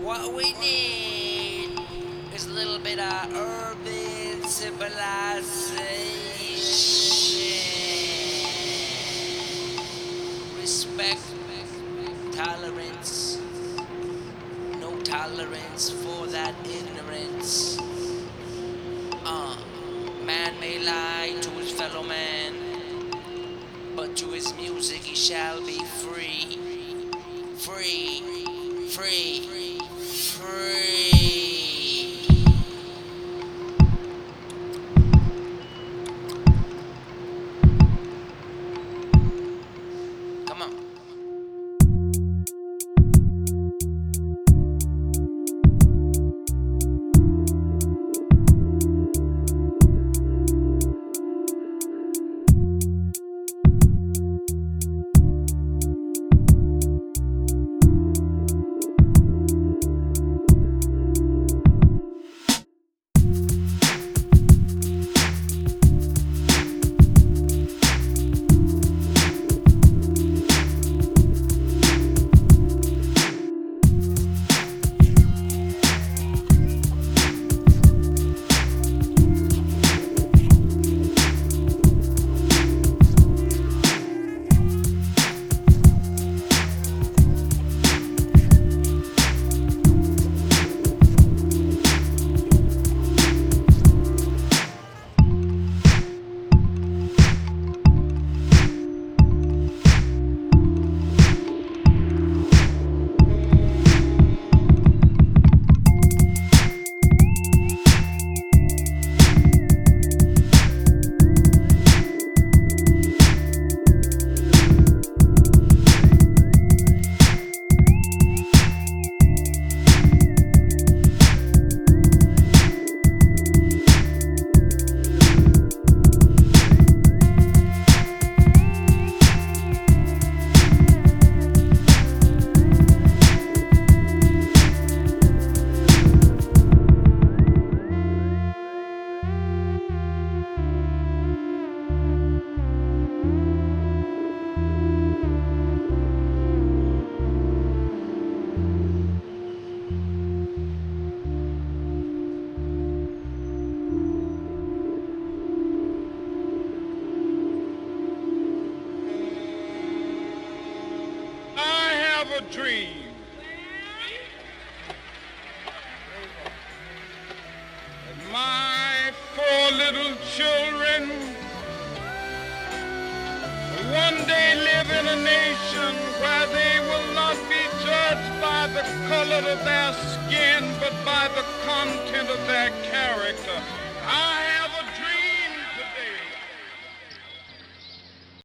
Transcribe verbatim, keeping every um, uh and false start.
What we need is a little bit of urban civilization. Respect, tolerance, no tolerance for that ignorance. Uh, Man may lie to his fellow man, but to his music he shall be free. Free, free, free. Come on. A dream that my four little children will one day live in a nation where they will not be judged by the color of their skin, but by the content of their character.